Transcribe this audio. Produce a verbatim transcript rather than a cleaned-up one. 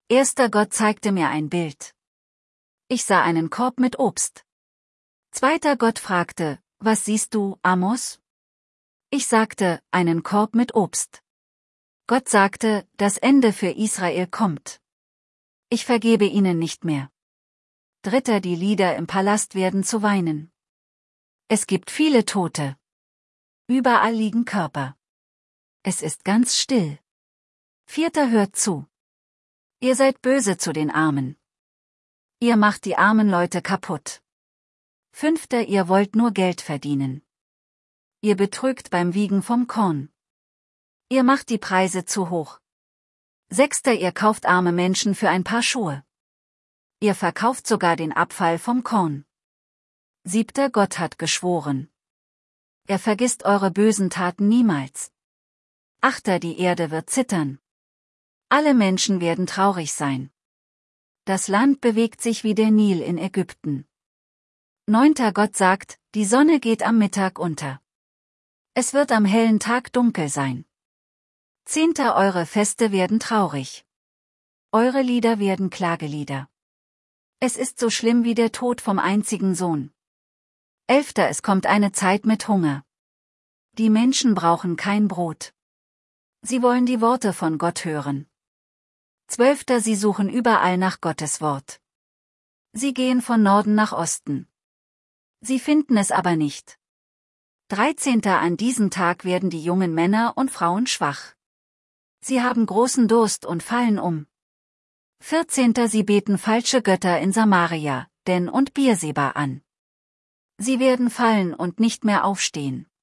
Erster Gott zeigte mir ein Bild. Ich sah einen Korb mit Obst. Zweiter Gott fragte, was siehst du, Amos? Ich sagte, einen Korb mit Obst. Gott sagte, das Ende für Israel kommt. Ich vergebe ihnen nicht mehr. Dritter, die Lieder im Palast werden zu weinen. Es gibt viele Tote. Überall liegen Körper. Es ist ganz still. Vierter, hört zu. Ihr seid böse zu den Armen. Ihr macht die armen Leute kaputt. Fünfter, ihr wollt nur Geld verdienen. Ihr betrügt beim Wiegen vom Korn. Ihr macht die Preise zu hoch. Sechster, ihr kauft arme Menschen für ein paar Schuhe. Ihr verkauft sogar den Abfall vom Korn. Siebter, Gott hat geschworen. Er vergisst eure bösen Taten niemals. Achter, die Erde wird zittern. Alle Menschen werden traurig sein. Das Land bewegt sich wie der Nil in Ägypten. Neunter, Gott sagt, die Sonne geht am Mittag unter. Es wird am hellen Tag dunkel sein. Zehnter, eure Feste werden traurig. Eure Lieder werden Klagelieder. Es ist so schlimm wie der Tod vom einzigen Sohn. Elfter, es kommt eine Zeit mit Hunger. Die Menschen brauchen kein Brot. Sie wollen die Worte von Gott hören. Zwölfter, sie suchen überall nach Gottes Wort. Sie gehen von Norden nach Osten. Sie finden es aber nicht. Dreizehnter, an diesem Tag werden die jungen Männer und Frauen schwach. Sie haben großen Durst und fallen um. Vierzehnter, sie beten falsche Götter in Samaria, Den und Beerseba an. Sie werden fallen und nicht mehr aufstehen.